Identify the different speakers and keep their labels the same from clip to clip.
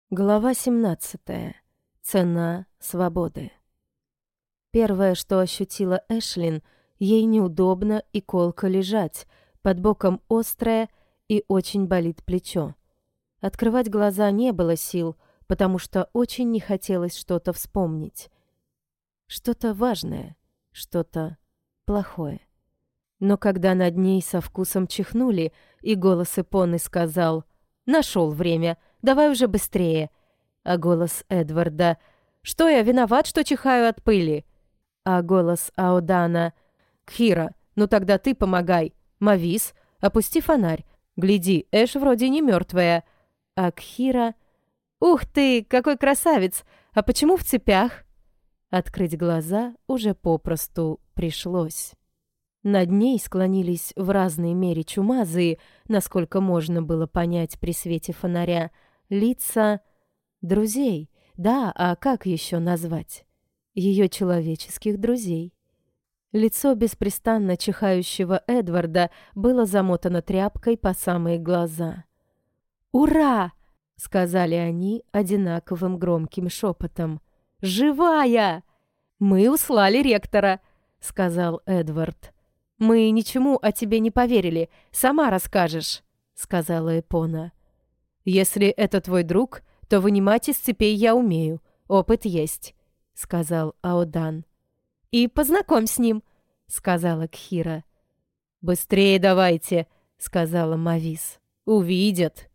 Speaker 1: Глава 17. Цена свободы. Первое, что ощутила Эшлин, ей неудобно и колко лежать, под боком острое и очень болит плечо. Открывать глаза не было сил, потому что очень не хотелось что-то вспомнить. Что-то важное, что-то плохое. Но когда над ней со вкусом чихнули, и голос Эпоны сказал «Нашел время, давай уже быстрее», а голос Эдварда «Что я виноват, что чихаю от пыли?» А голос Аодана «Кхира, ну тогда ты помогай. Мавис, опусти фонарь. Гляди, Эш вроде не мертвая». А Кхира «Ух ты, какой красавец! А почему в цепях?» Открыть глаза уже попросту пришлось. Над ней склонились в разной мере чумазые, насколько можно было понять при свете фонаря, лица друзей. Да, а как еще назвать? Ее человеческих друзей. Лицо беспрестанно чихающего Эдварда было замотано тряпкой по самые глаза. «Ура!» — сказали они одинаковым громким шепотом. «Живая!» «Мы услали ректора!» — сказал Эдвард. «Мы ничему о тебе не поверили. Сама расскажешь», — сказала Эпона. «Если это твой друг, то вынимать из цепей я умею. Опыт есть», — сказал Аодан. «И познакомь с ним», — сказала Кхира. «Быстрее давайте», — сказала Мавис. «Увидят».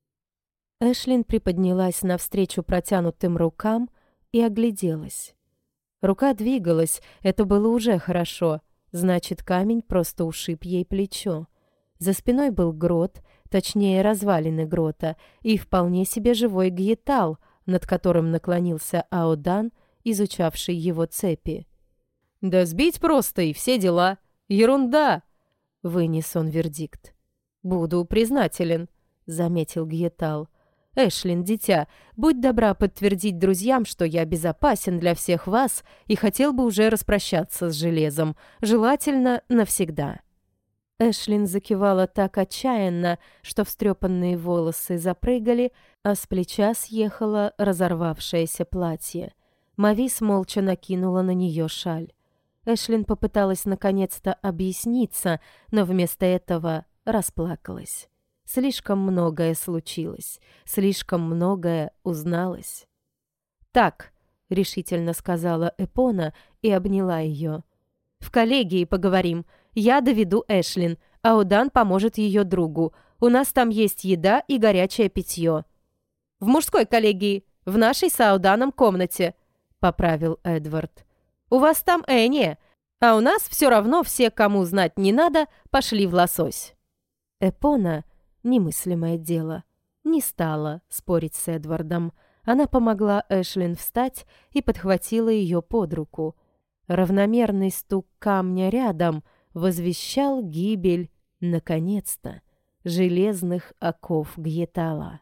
Speaker 1: Эшлин приподнялась навстречу протянутым рукам и огляделась. Рука двигалась, это было уже хорошо. Значит, камень просто ушиб ей плечо. За спиной был грот, точнее, развалины грота, и вполне себе живой гьетал, над которым наклонился Аодан, изучавший его цепи. «Да сбить просто, и все дела. Ерунда!» — вынес он вердикт. «Буду признателен», — заметил гьетал. «Эшлин, дитя, будь добра подтвердить друзьям, что я безопасен для всех вас и хотел бы уже распрощаться с железом, желательно навсегда». Эшлин закивала так отчаянно, что встрепанные волосы запрыгали, а с плеча съехало разорвавшееся платье. Мавис молча накинула на нее шаль. Эшлин попыталась наконец-то объясниться, но вместо этого расплакалась. Слишком многое случилось, слишком многое узналось. «Так», — решительно сказала Эпона и обняла ее. «В коллегии поговорим. Я доведу Эшлин, а Аодан поможет ее другу. У нас там есть еда и горячее питье». «В мужской коллегии, в нашей с Аоданом комнате», — поправил Эдвард. «У вас там Эния, а у нас все равно все, кому знать не надо, пошли в лосось». Эпона... Немыслимое дело. Не стала спорить с Эдвардом. Она помогла Эшлин встать и подхватила ее под руку. Равномерный стук камня рядом возвещал гибель, наконец-то, железных оков Гьетала.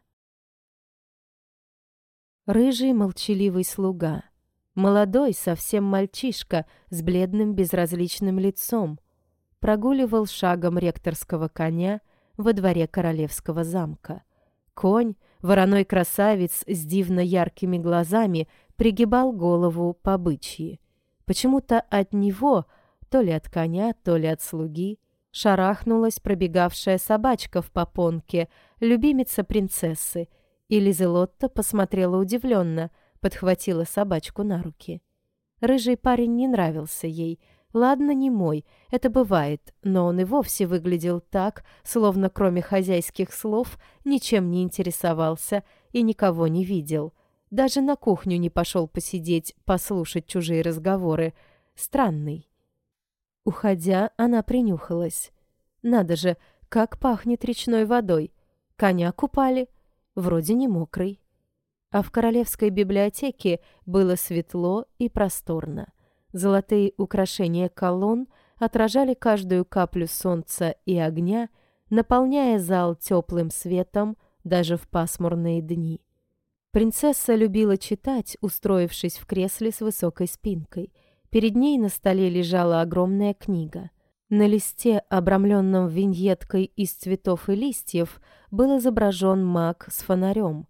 Speaker 1: Рыжий молчаливый слуга. Молодой, совсем мальчишка с бледным безразличным лицом. Прогуливал шагом ректорского коня во дворе королевского замка. Конь, вороной красавец с дивно яркими глазами, пригибал голову по бычьи. Почему-то от него, то ли от коня, то ли от слуги, шарахнулась пробегавшая собачка в попонке, любимица принцессы, и Лизелотта посмотрела удивленно, подхватила собачку на руки. Рыжий парень не нравился ей. Ладно, не мой, это бывает, но он и вовсе выглядел так, словно кроме хозяйских слов ничем не интересовался и никого не видел. Даже на кухню не пошел посидеть, послушать чужие разговоры. Странный. Уходя, она принюхалась. Надо же, как пахнет речной водой. Коня купали, вроде не мокрый. А в королевской библиотеке было светло и просторно. Золотые украшения колонн отражали каждую каплю солнца и огня, наполняя зал теплым светом даже в пасмурные дни. Принцесса любила читать, устроившись в кресле с высокой спинкой. Перед ней на столе лежала огромная книга. На листе, обрамленном виньеткой из цветов и листьев, был изображен маг с фонарем.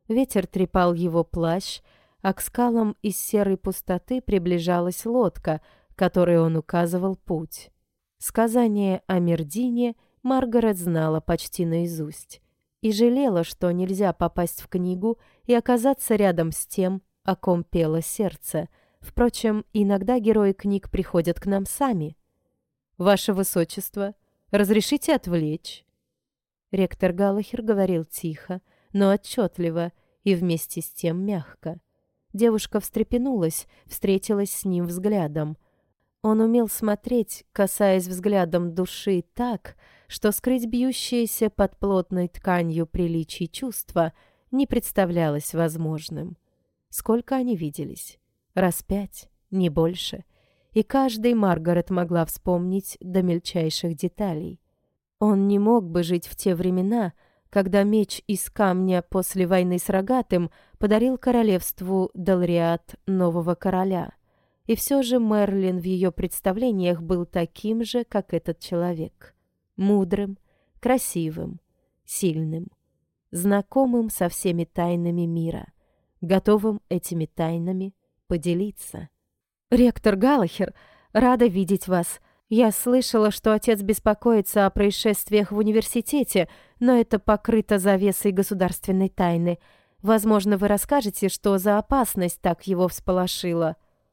Speaker 1: Ветер трепал его плащ, а к скалам из серой пустоты приближалась лодка, которой он указывал путь. Сказание о Мердине Маргарет знала почти наизусть и жалела, что нельзя попасть в книгу и оказаться рядом с тем, о ком пело сердце. Впрочем, иногда герои книг приходят к нам сами. «Ваше Высочество, разрешите отвлечь?» Ректор Галлахер говорил тихо, но отчетливо и вместе с тем мягко. Девушка встрепенулась, встретилась с ним взглядом. Он умел смотреть, касаясь взглядом души так, что скрыть бьющееся под плотной тканью приличий чувства не представлялось возможным. Сколько они виделись? Раз 5, не больше. И каждый Маргарет могла вспомнить до мельчайших деталей. Он не мог бы жить в те времена, когда меч из камня после войны с Рогатым подарил королевству Далриат нового короля. И все же Мерлин в ее представлениях был таким же, как этот человек. Мудрым, красивым, сильным, знакомым со всеми тайнами мира, готовым этими тайнами поделиться. «Ректор Галлахер, рада видеть вас. Я слышала, что отец беспокоится о происшествиях в университете, но это покрыто завесой государственной тайны. Возможно, вы расскажете, что за опасность так его всполошила?»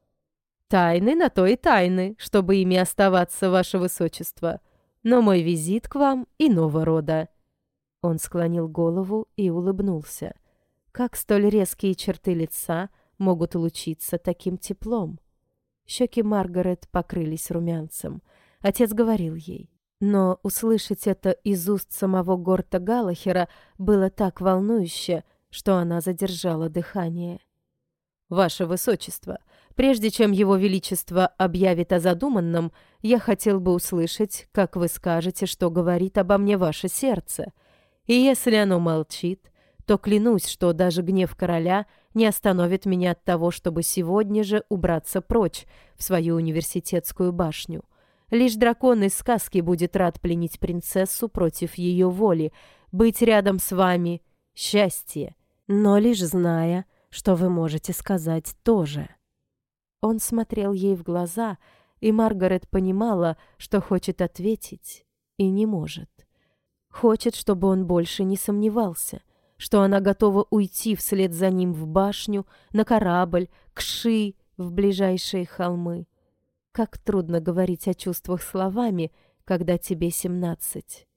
Speaker 1: «Тайны на то и тайны, чтобы ими оставаться, ваше высочество. Но мой визит к вам иного рода». Он склонил голову и улыбнулся. Как столь резкие черты лица могут лучиться таким теплом? Щеки Маргарет покрылись румянцем. Отец говорил ей. Но услышать это из уст самого Горта Галлахера было так волнующе, что она задержала дыхание. «Ваше Высочество, прежде чем Его Величество объявит о задуманном, я хотел бы услышать, как вы скажете, что говорит обо мне ваше сердце. И если оно молчит, то клянусь, что даже гнев короля не остановит меня от того, чтобы сегодня же убраться прочь в свою университетскую башню. Лишь дракон из сказки будет рад пленить принцессу против ее воли, быть рядом с вами — счастье, но лишь зная, что вы можете сказать тоже». Он смотрел ей в глаза, и Маргарет понимала, что хочет ответить и не может. Хочет, чтобы он больше не сомневался, что она готова уйти вслед за ним в башню, на корабль, к Ши, в ближайшие холмы. Как трудно говорить о чувствах словами, когда тебе 17.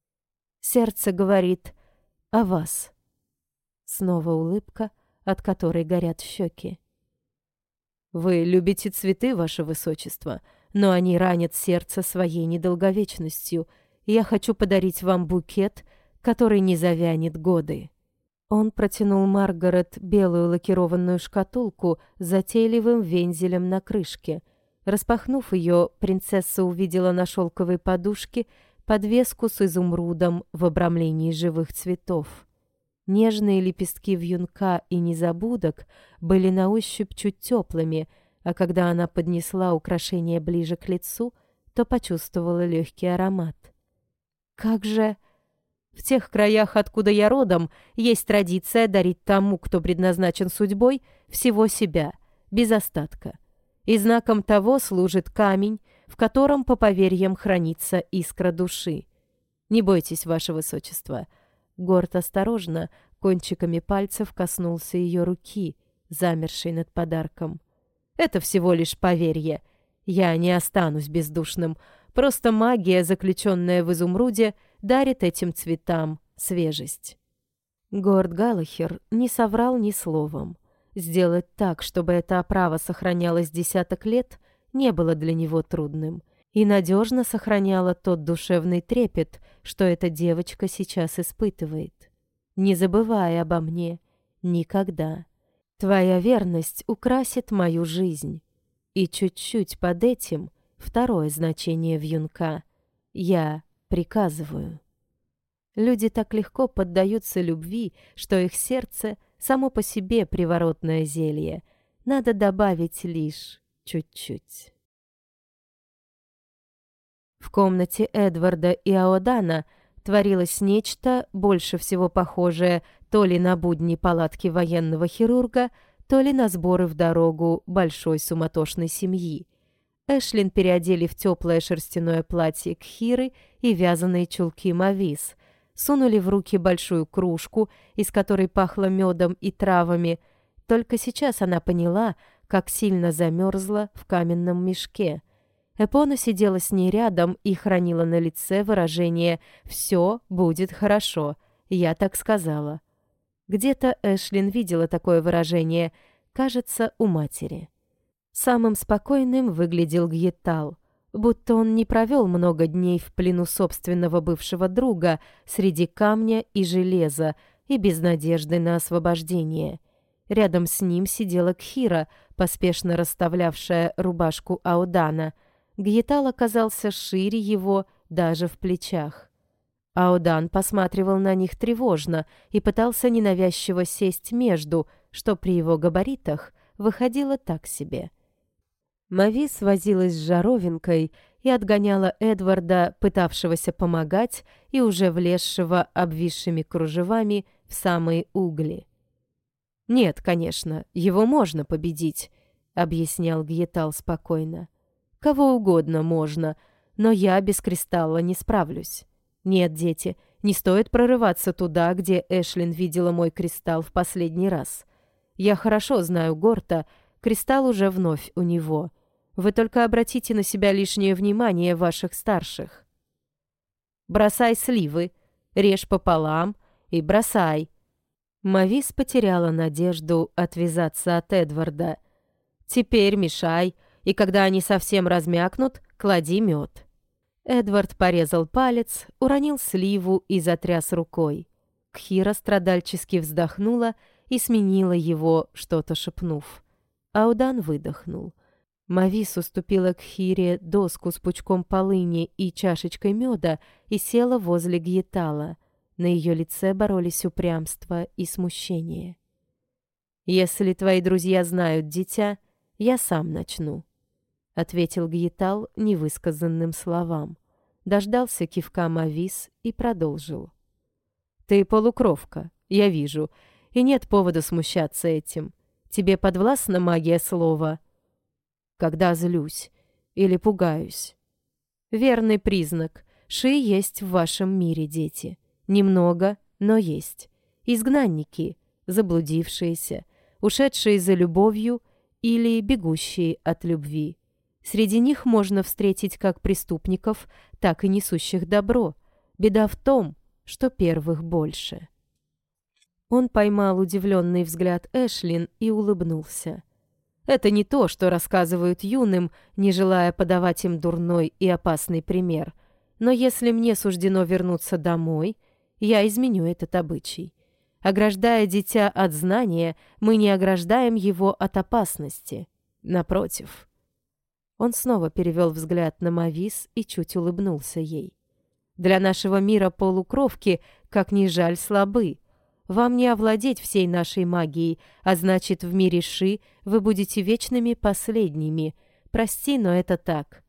Speaker 1: Сердце говорит о вас. Снова улыбка, от которой горят щеки. «Вы любите цветы, ваше высочество, но они ранят сердце своей недолговечностью. Я хочу подарить вам букет, который не завянет годы». Он протянул Маргарет белую лакированную шкатулку с затейливым вензелем на крышке. Распахнув ее, принцесса увидела на шелковой подушке подвеску с изумрудом в обрамлении живых цветов. Нежные лепестки вьюнка и незабудок были на ощупь чуть теплыми, а когда она поднесла украшение ближе к лицу, то почувствовала легкий аромат. «Как же...» «В тех краях, откуда я родом, есть традиция дарить тому, кто предназначен судьбой, всего себя, без остатка. И знаком того служит камень, в котором, по поверьям, хранится искра души. Не бойтесь, ваше высочество». Горд осторожно, кончиками пальцев коснулся ее руки, замершей над подарком. «Это всего лишь поверье. Я не останусь бездушным. Просто магия, заключенная в изумруде, дарит этим цветам свежесть». Горд Галлахер не соврал ни словом. Сделать так, чтобы эта оправа сохранялась десяток лет, не было для него трудным. И надежно сохраняла тот душевный трепет, что эта девочка сейчас испытывает. «Не забывай обо мне. Никогда. Твоя верность украсит мою жизнь». И чуть-чуть под этим второе значение вьюнка. «Я приказываю». Люди так легко поддаются любви, что их сердце само по себе приворотное зелье. Надо добавить лишь чуть-чуть. В комнате Эдварда и Аодана творилось нечто, больше всего похожее то ли на будни палатки военного хирурга, то ли на сборы в дорогу большой суматошной семьи. Эшлин переодели в теплое шерстяное платье Кхиры и вязаные чулки Мавис, сунули в руки большую кружку, из которой пахло медом и травами. Только сейчас она поняла, как сильно замерзла в каменном мешке. Эпона сидела с ней рядом и хранила на лице выражение «все будет хорошо», я так сказала. Где-то Эшлин видела такое выражение, кажется, у матери. Самым спокойным выглядел Гьетал, будто он не провел много дней в плену собственного бывшего друга среди камня и железа и без надежды на освобождение. Рядом с ним сидела Кхира, поспешно расставлявшая рубашку Аудана. Гьетал оказался шире его даже в плечах. Аудан посматривал на них тревожно и пытался ненавязчиво сесть между, что при его габаритах выходило так себе. Мавис возилась с жаровинкой и отгоняла Эдварда, пытавшегося помогать и уже влезшего обвисшими кружевами в самые угли. «Нет, конечно, его можно победить», — объяснял Гьетал спокойно. «Кого угодно можно, но я без кристалла не справлюсь. Нет, дети, не стоит прорываться туда, где Эшлин видела мой кристалл в последний раз. Я хорошо знаю Горта, кристалл уже вновь у него. Вы только обратите на себя лишнее внимание ваших старших. Бросай сливы, режь пополам и бросай». Мавис потеряла надежду отвязаться от Эдварда. «Теперь мешай, и когда они совсем размякнут, клади мед». Эдвард порезал палец, уронил сливу и затряс рукой. Кхира страдальчески вздохнула и сменила его, что-то шепнув. Аудан выдохнул. Мавис уступила Кхире доску с пучком полыни и чашечкой меда и села возле Гьетала. На ее лице боролись упрямство и смущение. «Если твои друзья знают дитя, я сам начну», — ответил Гьетал невысказанным словам. Дождался кивка Мавис и продолжил. «Ты полукровка, я вижу, и нет повода смущаться этим. Тебе подвластна магия слова?» «Когда злюсь или пугаюсь». «Верный признак. Ши есть в вашем мире, дети. Немного, но есть. Изгнанники, заблудившиеся, ушедшие за любовью или бегущие от любви. Среди них можно встретить как преступников, так и несущих добро. Беда в том, что первых больше». Он поймал удивленный взгляд Эшлин и улыбнулся. «Это не то, что рассказывают юным, не желая подавать им дурной и опасный пример. Но если мне суждено вернуться домой, я изменю этот обычай. Ограждая дитя от знания, мы не ограждаем его от опасности. Напротив». Он снова перевел взгляд на Мавис и чуть улыбнулся ей. «Для нашего мира полукровки, как ни жаль, слабы. Вам не овладеть всей нашей магией, а значит, в мире Ши вы будете вечными последними. Прости, но это так».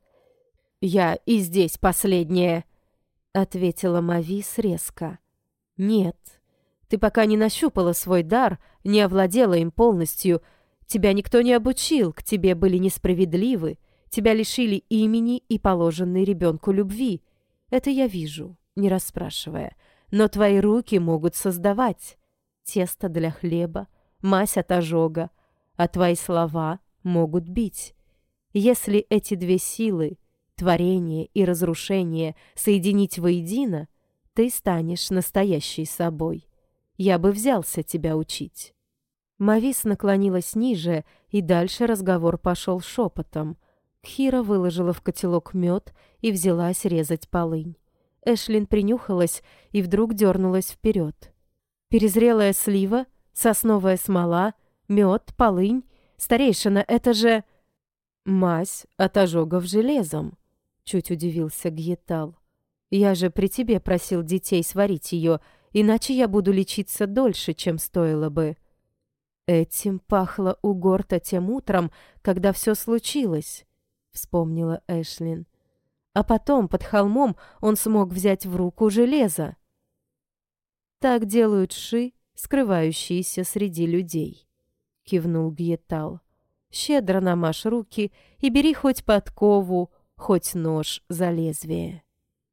Speaker 1: «Я и здесь последняя», — ответила Мавис резко. «Нет, ты пока не нащупала свой дар, не овладела им полностью. Тебя никто не обучил, к тебе были несправедливы. Тебя лишили имени и положенной ребенку любви. Это я вижу, не расспрашивая. Но твои руки могут создавать тесто для хлеба, мазь от ожога, а твои слова могут бить. Если эти две силы, творение и разрушение, соединить воедино, ты станешь настоящей собой. Я бы взялся тебя учить». Мавис наклонилась ниже, и дальше разговор пошел шепотом. Кхира выложила в котелок мед и взялась резать полынь. Эшлин принюхалась и вдруг дернулась вперед. «Перезрелая слива, сосновая смола, мед, полынь. Старейшина, это же...» «Мазь от ожогов железом», — чуть удивился Гьетал. «Я же при тебе просил детей сварить ее, иначе я буду лечиться дольше, чем стоило бы». «Этим пахло у Горта тем утром, когда все случилось», — вспомнила Эшлин. «А потом, под холмом, он смог взять в руку железо». «Так делают Ши скрывающиеся среди людей», — кивнул Гьетал. «Щедро намажь руки и бери хоть подкову, хоть нож за лезвие».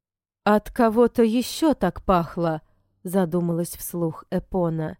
Speaker 1: «От кого-то еще так пахло», — задумалась вслух Эпона.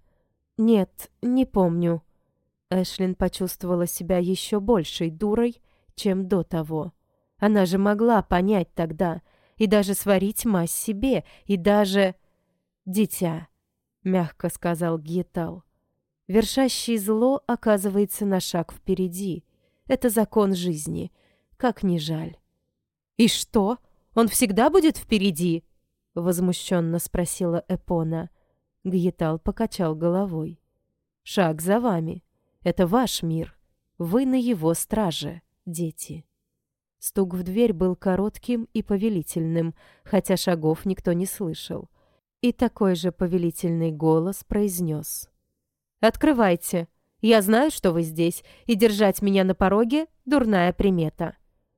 Speaker 1: «Нет, не помню». Эшлин почувствовала себя еще большей дурой, чем до того. Она же могла понять тогда, и даже сварить мазь себе, и даже... «Дитя», — мягко сказал Гьетал, — «вершащий зло оказывается на шаг впереди. Это закон жизни. Как ни жаль». «И что? Он всегда будет впереди?» — возмущенно спросила Эпона. Гьетал покачал головой. «Шаг за вами. Это ваш мир. Вы на его страже, дети». Стук в дверь был коротким и повелительным, хотя шагов никто не слышал. И такой же повелительный голос произнес: «Открывайте. Я знаю, что вы здесь, и держать меня на пороге — дурная примета».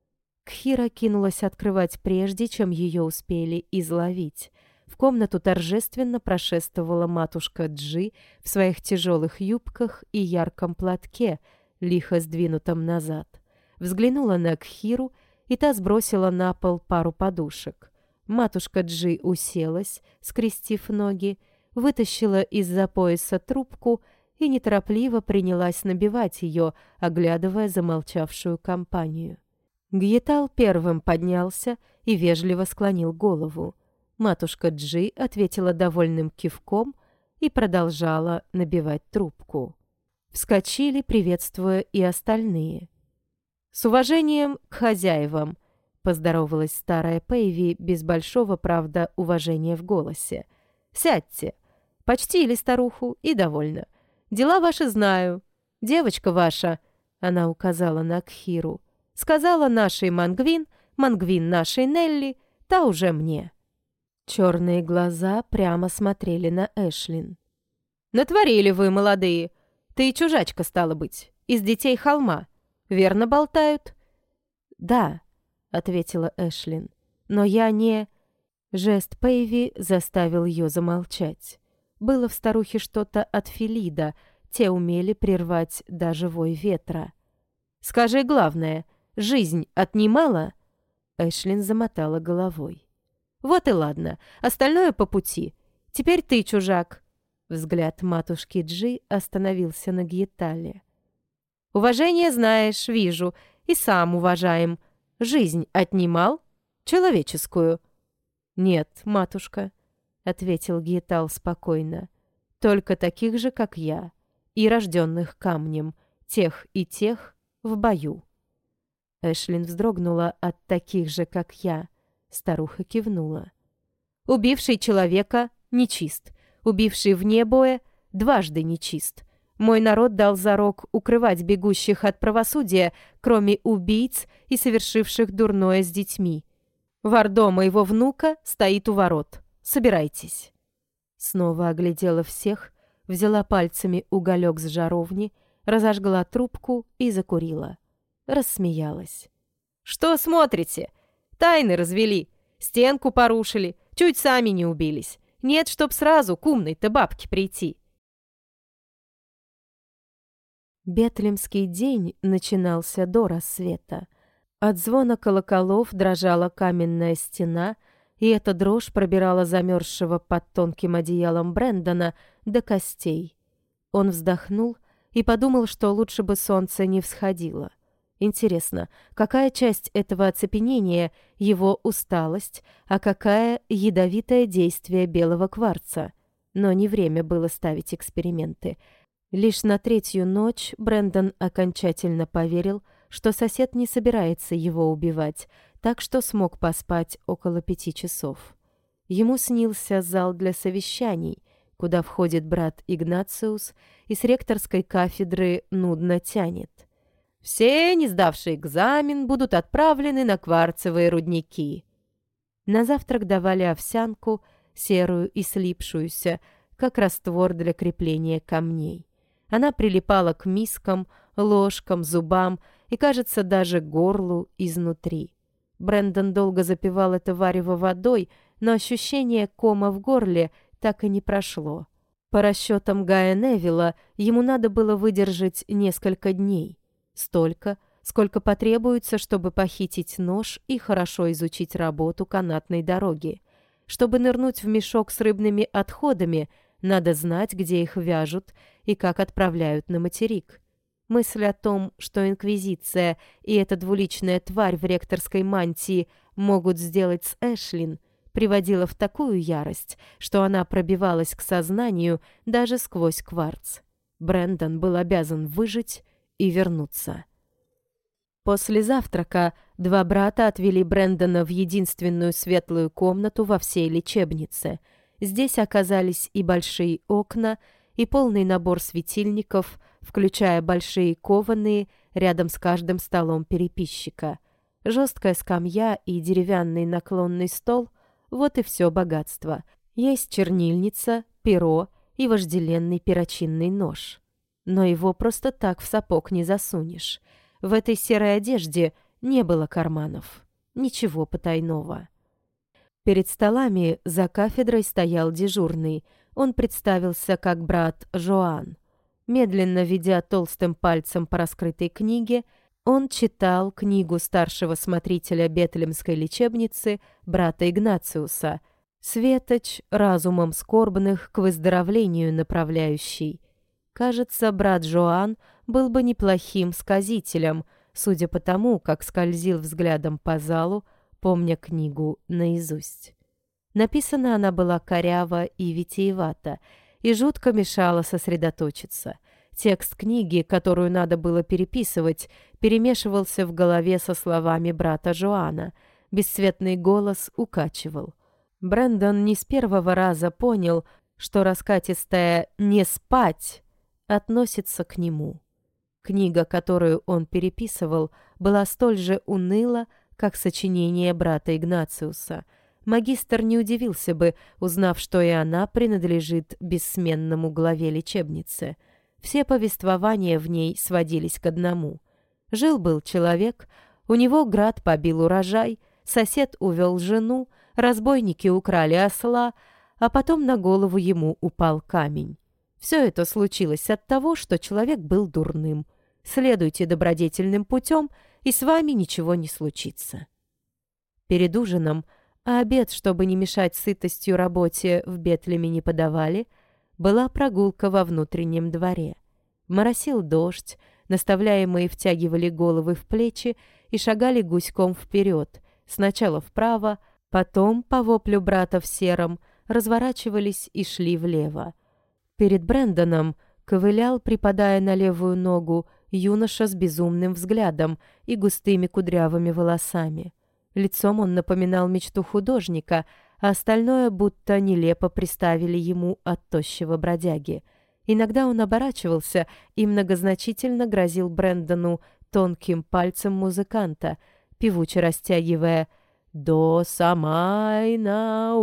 Speaker 1: Кхира кинулась открывать прежде, чем ее успели изловить. В комнату торжественно прошествовала матушка Джи в своих тяжелых юбках и ярком платке, лихо сдвинутом назад. Взглянула на Кхиру, и та сбросила на пол пару подушек. Матушка Джи уселась, скрестив ноги, вытащила из-за пояса трубку и неторопливо принялась набивать ее, оглядывая замолчавшую компанию. Гьетал первым поднялся и вежливо склонил голову. Матушка Джи ответила довольным кивком и продолжала набивать трубку. Вскочили, приветствуя и остальные. «С уважением к хозяевам», — поздоровалась старая Пейви без большого, правда, уважения в голосе. «Сядьте. Почтили старуху и довольно. Дела ваши знаю. Девочка ваша», — она указала на Кхиру, — «сказала нашей Мангвин, Мангвин нашей Нелли, та уже мне». Черные глаза прямо смотрели на Эшлин. «Натворили вы, молодые. Ты и чужачка, стала быть, из детей холма. Верно болтают?» «Да», — ответила Эшлин, — «но я не...» Жест Пейви заставил ее замолчать. Было в старухе что-то от Филида, те умели прервать даже вой ветра. «Скажи главное, жизнь отнимала?» Эшлин замотала головой. «Вот и ладно, остальное по пути. Теперь ты, чужак». Взгляд матушки Джи остановился на Гьетале. «Уважение знаешь, вижу, и сам уважаем. Жизнь отнимал? Человеческую?» «Нет, матушка», — ответил Гьетал спокойно. «Только таких же, как я, и рожденных камнем, тех и тех в бою». Эшлин вздрогнула от таких же, как я. Старуха кивнула. «Убивший человека нечист, убивший вне боя дважды нечист. Мой народ дал зарок укрывать бегущих от правосудия, кроме убийц и совершивших дурное с детьми. Вардо моего внука стоит у ворот. Собирайтесь». Снова оглядела всех, взяла пальцами уголек с жаровни, разожгла трубку и закурила. Рассмеялась. «Что смотрите? Тайны развели, стенку порушили, чуть сами не убились. Нет, чтоб сразу к умной-то бабке прийти». Бетлемский день начинался до рассвета. От звона колоколов дрожала каменная стена, и эта дрожь пробирала замерзшего под тонким одеялом Брэндона до костей. Он вздохнул и подумал, что лучше бы солнце не всходило. Интересно, какая часть этого оцепенения — его усталость, а какая — ядовитое действие белого кварца? Но не время было ставить эксперименты. Лишь на третью ночь Брэндон окончательно поверил, что сосед не собирается его убивать, так что смог поспать около 5 часов. Ему снился зал для совещаний, куда входит брат Игнациус и с ректорской кафедры нудно тянет. «Все, не сдавшие экзамен, будут отправлены на кварцевые рудники». На завтрак давали овсянку, серую и слипшуюся, как раствор для крепления камней. Она прилипала к мискам, ложкам, зубам и, кажется, даже горлу изнутри. Брэндон долго запивал это варево водой, но ощущение кома в горле так и не прошло. По расчетам Гая Невилла, ему надо было выдержать несколько дней. Столько, сколько потребуется, чтобы похитить нож и хорошо изучить работу канатной дороги. Чтобы нырнуть в мешок с рыбными отходами, надо знать, где их вяжут и как отправляют на материк. Мысль о том, что Инквизиция и эта двуличная тварь в ректорской мантии могут сделать с Эшлин, приводила в такую ярость, что она пробивалась к сознанию даже сквозь кварц. Брэндон был обязан выжить и вернуться. После завтрака два брата отвели Брэндона в единственную светлую комнату во всей лечебнице. Здесь оказались и большие окна, и полный набор светильников, включая большие кованые рядом с каждым столом переписчика. Жесткая скамья и деревянный наклонный стол — вот и все богатство. Есть чернильница, перо и вожделенный перочинный нож. Но его просто так в сапог не засунешь. В этой серой одежде не было карманов. Ничего потайного. Перед столами за кафедрой стоял дежурный. Он представился как брат Жоан. Медленно ведя толстым пальцем по раскрытой книге, он читал книгу старшего смотрителя Бетлемской лечебницы, брата Игнациуса, «Светоч, разумом скорбных к выздоровлению направляющий». Кажется, брат Жоан был бы неплохим сказителем, судя по тому, как скользил взглядом по залу, помня книгу наизусть. Написана она была коряво и витиевато, и жутко мешала сосредоточиться. Текст книги, которую надо было переписывать, перемешивался в голове со словами брата Жоана. Бесцветный голос укачивал. Брэндон не с первого раза понял, что раскатистое «не спать» относится к нему. Книга, которую он переписывал, была столь же уныла, как сочинение брата Игнациуса. Магистр не удивился бы, узнав, что и она принадлежит бессменному главе лечебницы. Все повествования в ней сводились к одному. Жил-был человек, у него град побил урожай, сосед увел жену, разбойники украли осла, а потом на голову ему упал камень. Все это случилось от того, что человек был дурным. Следуйте добродетельным путем, и с вами ничего не случится. Перед ужином, а обед, чтобы не мешать сытостью работе, в Бетлеме не подавали, была прогулка во внутреннем дворе. Моросил дождь, наставляемые втягивали головы в плечи и шагали гуськом вперед, сначала вправо, потом, по воплю брата в сером, разворачивались и шли влево. Перед Брэндоном ковылял, припадая на левую ногу, юноша с безумным взглядом и густыми кудрявыми волосами. Лицом он напоминал мечту художника, а остальное будто нелепо приставили ему от тощего бродяги. Иногда он оборачивался и многозначительно грозил Брэндону тонким пальцем музыканта, певуче растягивая «До самайна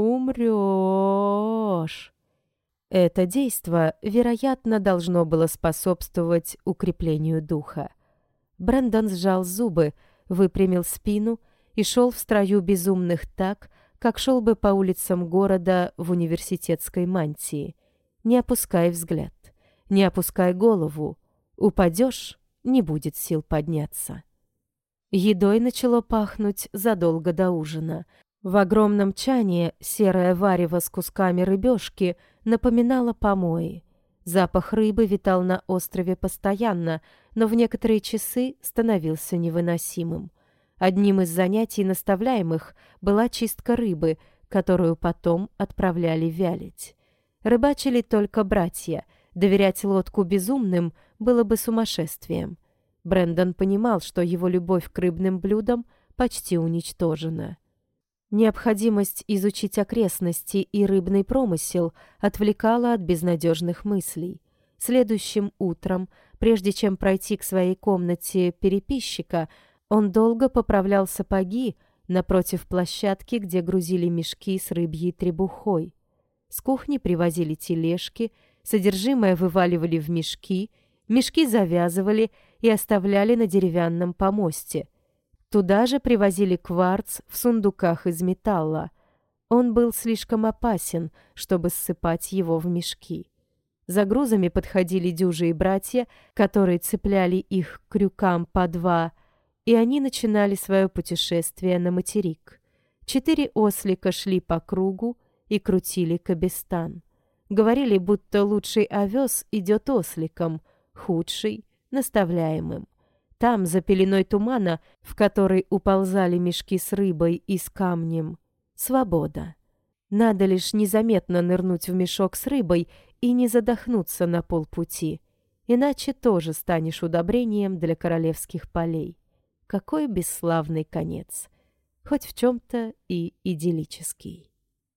Speaker 1: умрешь». Это действо, вероятно, должно было способствовать укреплению духа. Брэндон сжал зубы, выпрямил спину и шел в строю безумных так, как шел бы по улицам города в университетской мантии. Не опускай взгляд, не опускай голову. Упадешь — не будет сил подняться. Едой начало пахнуть задолго до ужина. В огромном чане серое варево с кусками рыбешки напоминало помои. Запах рыбы витал на острове постоянно, но в некоторые часы становился невыносимым. Одним из занятий наставляемых была чистка рыбы, которую потом отправляли вялить. Рыбачили только братья. Доверять лодку безумным было бы сумасшествием. Брэндон понимал, что его любовь к рыбным блюдам почти уничтожена. Необходимость изучить окрестности и рыбный промысел отвлекала от безнадежных мыслей. Следующим утром, прежде чем пройти к своей комнате переписчика, он долго поправлял сапоги напротив площадки, где грузили мешки с рыбьей требухой. С кухни привозили тележки, содержимое вываливали в мешки, мешки завязывали и оставляли на деревянном помосте. Туда же привозили кварц в сундуках из металла. Он был слишком опасен, чтобы ссыпать его в мешки. За грузами подходили дюжи и братья, которые цепляли их к крюкам по два, и они начинали свое путешествие на материк. 4 ослика шли по кругу и крутили кабестан. Говорили, будто лучший овес идет осликом, худший — наставляемым. Там, за пеленой тумана, в который уползали мешки с рыбой и с камнем, свобода. Надо лишь незаметно нырнуть в мешок с рыбой и не задохнуться на полпути, иначе тоже станешь удобрением для королевских полей. Какой бесславный конец, хоть в чем-то и идиллический.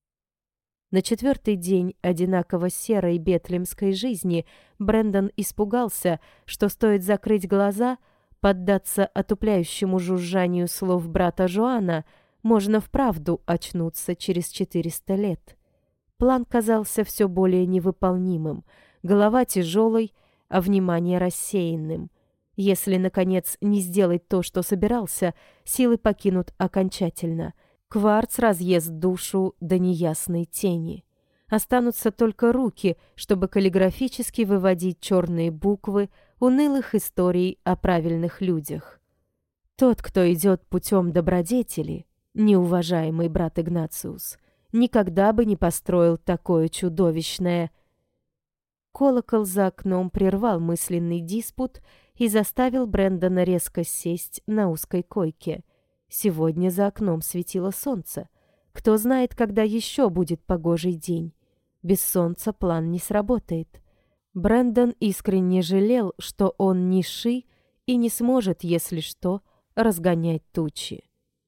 Speaker 1: На 4-й день одинаково серой бетлемской жизни Брэндон испугался, что стоит закрыть глаза, поддаться отупляющему жужжанию слов брата Жоана, можно вправду очнуться через 400 лет. План казался все более невыполнимым, голова тяжелой, а внимание рассеянным. Если, наконец, не сделать то, что собирался, силы покинут окончательно. Кварц разъест душу до неясной тени. Останутся только руки, чтобы каллиграфически выводить черные буквы унылых историй о правильных людях. Тот, кто идет путем добродетели, неуважаемый брат Игнациус, никогда бы не построил такое чудовищное... Колокол за окном прервал мысленный диспут и заставил Брэндона резко сесть на узкой койке. Сегодня за окном светило солнце. Кто знает, когда еще будет погожий день. Без солнца план не сработает. Брэндон искренне жалел, что он низший и не сможет, если что, разгонять тучи.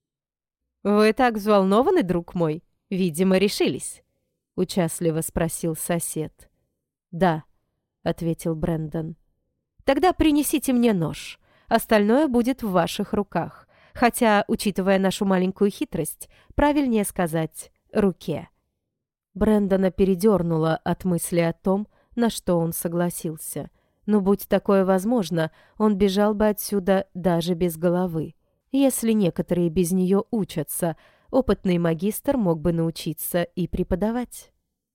Speaker 1: «Вы так взволнованы, друг мой? Видимо, решились?» — участливо спросил сосед. «Да», — ответил Брэндон. «Тогда принесите мне нож. Остальное будет в ваших руках. Хотя, учитывая нашу маленькую хитрость, правильнее сказать «руке». Брэндона передернуло от мысли о том, на что он согласился. Но будь такое возможно, он бежал бы отсюда даже без головы. Если некоторые без нее учатся, опытный магистр мог бы научиться и преподавать.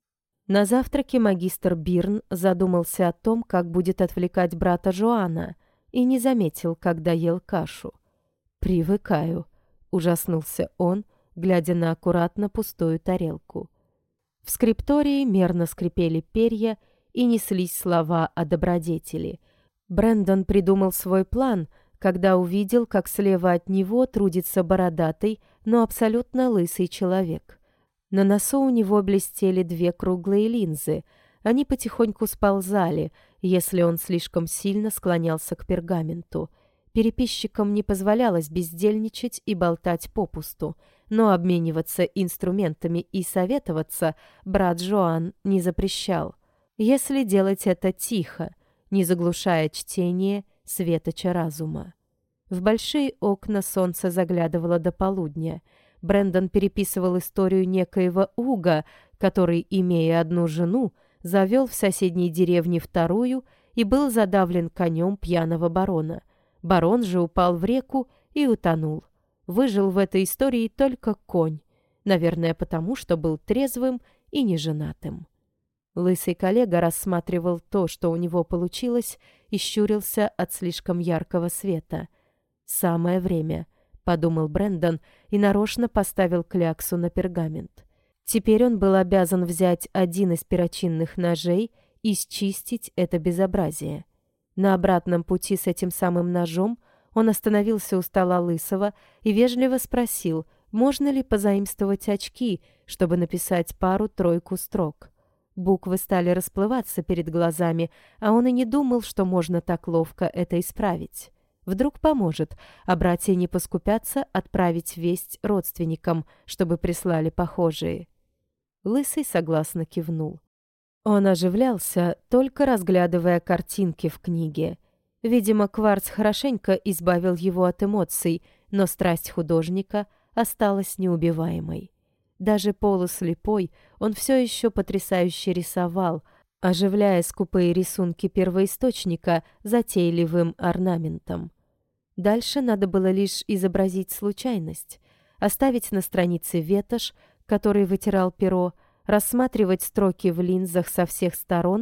Speaker 1: На завтраке магистр Бирн задумался о том, как будет отвлекать брата Жоана, и не заметил, когда ел кашу. «Привыкаю», — ужаснулся он, глядя на аккуратно пустую тарелку. В скриптории мерно скрипели перья и неслись слова о добродетели. Брэндон придумал свой план, когда увидел, как слева от него трудится бородатый, но абсолютно лысый человек. На носу у него блестели 2 круглые линзы. Они потихоньку сползали, если он слишком сильно склонялся к пергаменту. Переписчикам не позволялось бездельничать и болтать попусту, но обмениваться инструментами и советоваться брат Жоан не запрещал, если делать это тихо, не заглушая чтение светоча разума. В большие окна солнце заглядывало до полудня. Брэндон переписывал историю некоего Уга, который, имея одну жену, завел в соседней деревне вторую и был задавлен конем пьяного барона. Барон же упал в реку и утонул. Выжил в этой истории только конь, наверное, потому что был трезвым и неженатым. Лысый коллега рассматривал то, что у него получилось, и щурился от слишком яркого света. «Самое время», — подумал Брэндон и нарочно поставил кляксу на пергамент. Теперь он был обязан взять один из перочинных ножей и счистить это безобразие. На обратном пути с этим самым ножом он остановился у стола Лысого и вежливо спросил, можно ли позаимствовать очки, чтобы написать пару-тройку строк. Буквы стали расплываться перед глазами, а он и не думал, что можно так ловко это исправить. Вдруг поможет, а братья не поскупятся отправить весть родственникам, чтобы прислали похожие. Лысый согласно кивнул. Он оживлялся, только разглядывая картинки в книге. Видимо, Кварц хорошенько избавил его от эмоций, но страсть художника осталась неубиваемой. Даже полуслепой он все еще потрясающе рисовал, оживляя скупые рисунки первоисточника затейливым орнаментом. Дальше надо было лишь изобразить случайность, оставить на странице ветошь, который вытирал перо, рассматривать строки в линзах со всех сторон,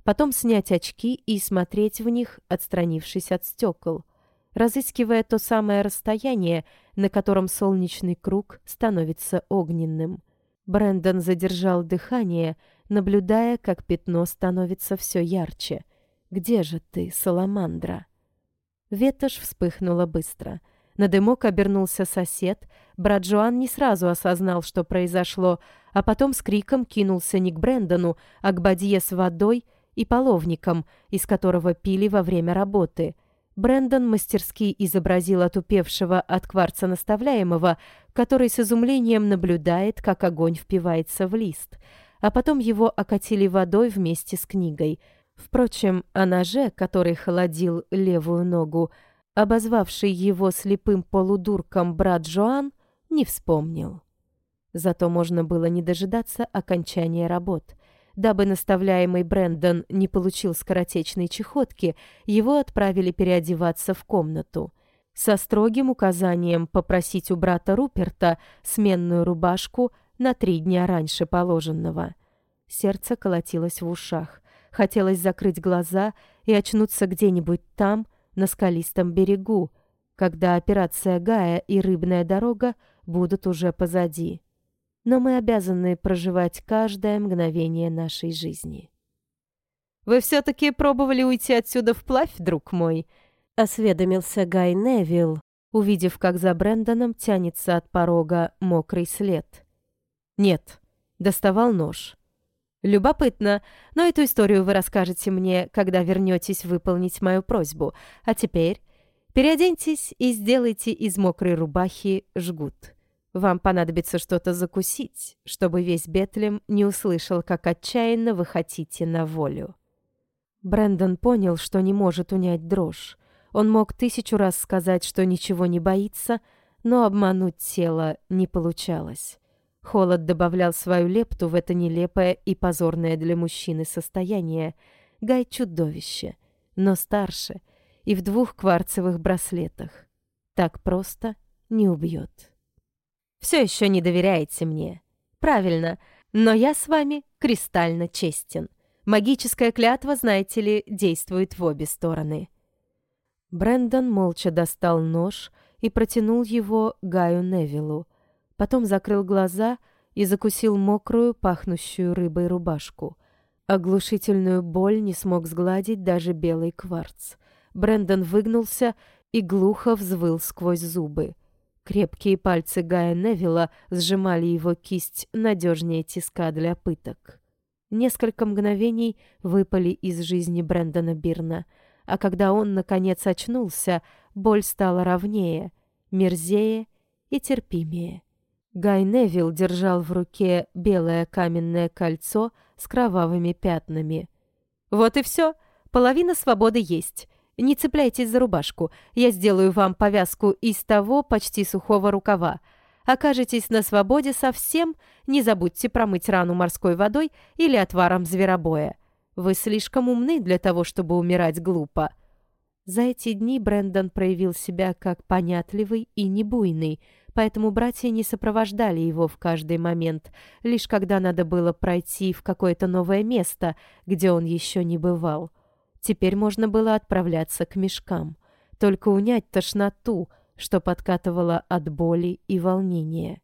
Speaker 1: потом снять очки и смотреть в них, отстранившись от стекол, разыскивая то самое расстояние, на котором солнечный круг становится огненным. Брэндон задержал дыхание, наблюдая, как пятно становится все ярче. «Где же ты, саламандра?» Ветошь вспыхнула быстро. На дымок обернулся сосед. Брат Жоан не сразу осознал, что произошло, а потом с криком кинулся не к Брэндону, а к бадье с водой и половником, из которого пили во время работы. Брэндон мастерски изобразил отупевшего от кварца наставляемого, который с изумлением наблюдает, как огонь впивается в лист, а потом его окатили водой вместе с книгой. Впрочем, о ноже, который холодил левую ногу, обозвавший его слепым полудурком брат Жоан, не вспомнил. Зато можно было не дожидаться окончания работ. Дабы наставляемый Брэндон не получил скоротечной чехотки, его отправили переодеваться в комнату. Со строгим указанием попросить у брата Руперта сменную рубашку на 3 дня раньше положенного. Сердце колотилось в ушах. Хотелось закрыть глаза и очнуться где-нибудь там, на скалистом берегу, когда операция Гая и рыбная дорога будут уже позади. Но мы обязаны проживать каждое мгновение нашей жизни. «Вы все-таки пробовали уйти отсюда вплавь, друг мой?» — осведомился Гай Невилл, увидев, как за Брэндоном тянется от порога мокрый след. «Нет», — доставал нож. «Любопытно, но эту историю вы расскажете мне, когда вернетесь выполнить мою просьбу. А теперь переоденьтесь и сделайте из мокрой рубахи жгут. Вам понадобится что-то закусить, чтобы весь Бетлем не услышал, как отчаянно вы хотите на волю». Брэндон понял, что не может унять дрожь. Он мог 1000 раз сказать, что ничего не боится, но обмануть тело не получалось. Холод добавлял свою лепту в это нелепое и позорное для мужчины состояние. Гай — чудовище, но старше и в 2 кварцевых браслетах. Так просто не убьет. «Все еще не доверяете мне. Правильно, но я с вами кристально честен. Магическая клятва, знаете ли, действует в обе стороны». Брэндон молча достал нож и протянул его Гаю Невиллу. Потом закрыл глаза и закусил мокрую, пахнущую рыбой рубашку. Оглушительную боль не смог сгладить даже белый кварц. Брэндон выгнулся и глухо взвыл сквозь зубы. Крепкие пальцы Гая Невилла сжимали его кисть надежнее тиска для пыток. Несколько мгновений выпали из жизни Брэндона Бирна, а когда он, наконец, очнулся, боль стала ровнее, мерзее и терпимее. Гай Невилл держал в руке белое каменное кольцо с кровавыми пятнами. «Вот и все. Половина свободы есть. Не цепляйтесь за рубашку. Я сделаю вам повязку из того почти сухого рукава. Окажетесь на свободе совсем, не забудьте промыть рану морской водой или отваром зверобоя. Вы слишком умны для того, чтобы умирать глупо». За эти дни Брэндон проявил себя как понятливый и небуйный, поэтому братья не сопровождали его в каждый момент, лишь когда надо было пройти в какое-то новое место, где он еще не бывал. Теперь можно было отправляться к мешкам, только унять тошноту, что подкатывало от боли и волнения.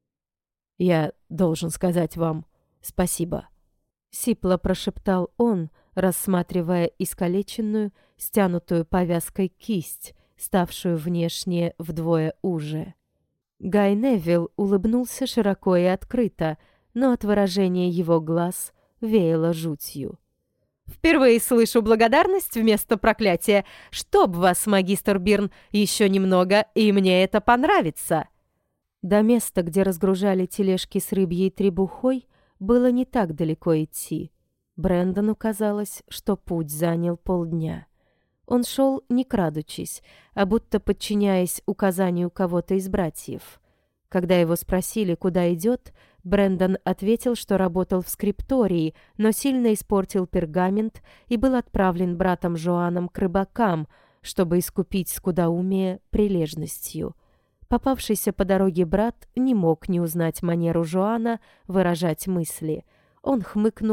Speaker 1: «Я должен сказать вам спасибо», — сипло прошептал он, рассматривая искалеченную, стянутую повязкой кисть, ставшую внешне вдвое уже. Гай Невилл улыбнулся широко и открыто, но от выражения его глаз веяло жутью. «Впервые слышу благодарность вместо проклятия. Чтоб вас, магистр Бирн, еще немного, и мне это понравится!» До места, где разгружали тележки с рыбьей требухой, было не так далеко идти. Брэндону казалось, что путь занял полдня. Он шел не крадучись, а будто подчиняясь указанию кого-то из братьев. Когда его спросили, куда идет, Брэндон ответил, что работал в скриптории, но сильно испортил пергамент и был отправлен братом Жоаном к рыбакам, чтобы искупить скудоумие прилежностью. Попавшийся по дороге брат не мог не узнать манеру Жоана выражать мысли. Он хмыкнул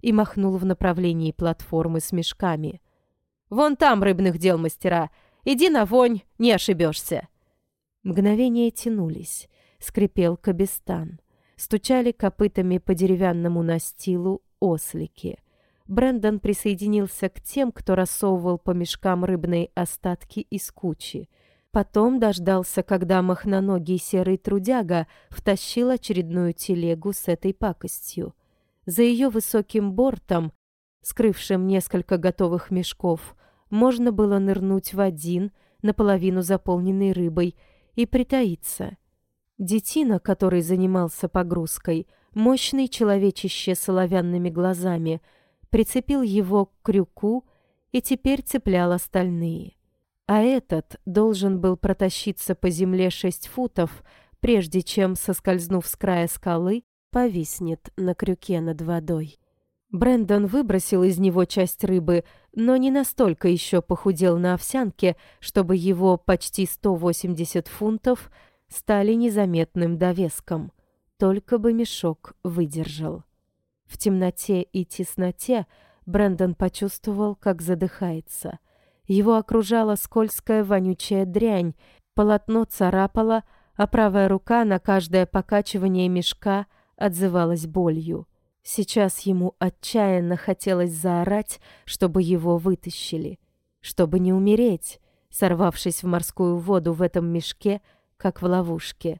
Speaker 1: и махнул в направлении платформы с мешками. «Вон там рыбных дел мастера! Иди на вонь, не ошибешься!» Мгновения тянулись. Скрипел кабестан. Стучали копытами по деревянному настилу ослики. Брэндон присоединился к тем, кто рассовывал по мешкам рыбные остатки из кучи. Потом дождался, когда мохноногий серый трудяга втащил очередную телегу с этой пакостью. За ее высоким бортом, скрывшим несколько готовых мешков, можно было нырнуть в один, наполовину заполненный рыбой, и притаиться. Детина, который занимался погрузкой, мощный человечище с оловянными глазами, прицепил его к крюку и теперь цеплял остальные. А этот должен был протащиться по земле 6 футов, прежде чем, соскользнув с края скалы, повиснет на крюке над водой. Брэндон выбросил из него часть рыбы, но не настолько еще похудел на овсянке, чтобы его почти 180 фунтов стали незаметным довеском. Только бы мешок выдержал. В темноте и тесноте Брэндон почувствовал, как задыхается. Его окружала скользкая вонючая дрянь, полотно царапало, а правая рука на каждое покачивание мешка отзывалась болью. Сейчас ему отчаянно хотелось заорать, чтобы его вытащили, чтобы не умереть, сорвавшись в морскую воду в этом мешке, как в ловушке.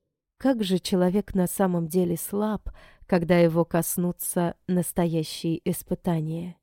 Speaker 1: Как же человек на самом деле слаб, когда его коснутся настоящие испытания.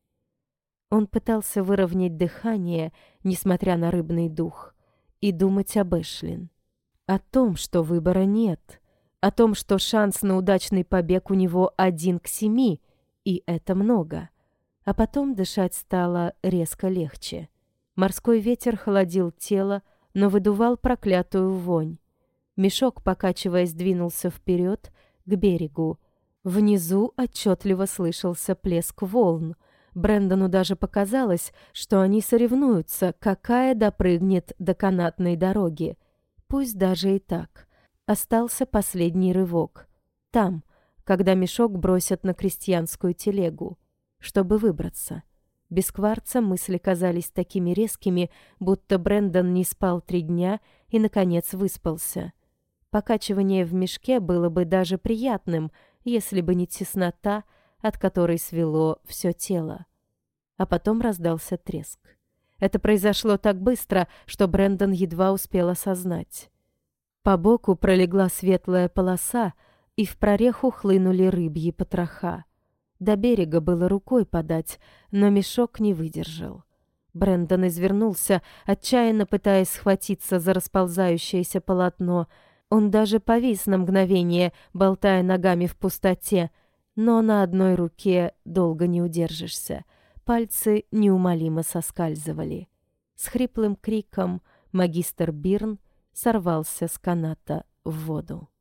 Speaker 1: Он пытался выровнять дыхание, несмотря на рыбный дух, и думать об Эшлин. О том, что выбора нет. О том, что шанс на удачный побег у него 1 к 7, и это много. А потом дышать стало резко легче. Морской ветер холодил тело, но выдувал проклятую вонь. Мешок, покачиваясь, двинулся вперед, к берегу. Внизу отчетливо слышался плеск волн. Брэндону даже показалось, что они соревнуются, какая допрыгнет до канатной дороги. Пусть даже и так. Остался последний рывок. Там, когда мешок бросят на крестьянскую телегу. Чтобы выбраться. Без кварца мысли казались такими резкими, будто Брэндон не спал 3 дня и, наконец, выспался. Покачивание в мешке было бы даже приятным, если бы не теснота, от которой свело все тело. А потом раздался треск. Это произошло так быстро, что Брэндон едва успел осознать. По боку пролегла светлая полоса, и в прореху хлынули рыбьи потроха. До берега было рукой подать, но мешок не выдержал. Брэндон извернулся, отчаянно пытаясь схватиться за расползающееся полотно. Он даже повис на мгновение, болтая ногами в пустоте, но на одной руке долго не удержишься. Пальцы неумолимо соскальзывали. С хриплым криком магистр Бирн сорвался с каната в воду.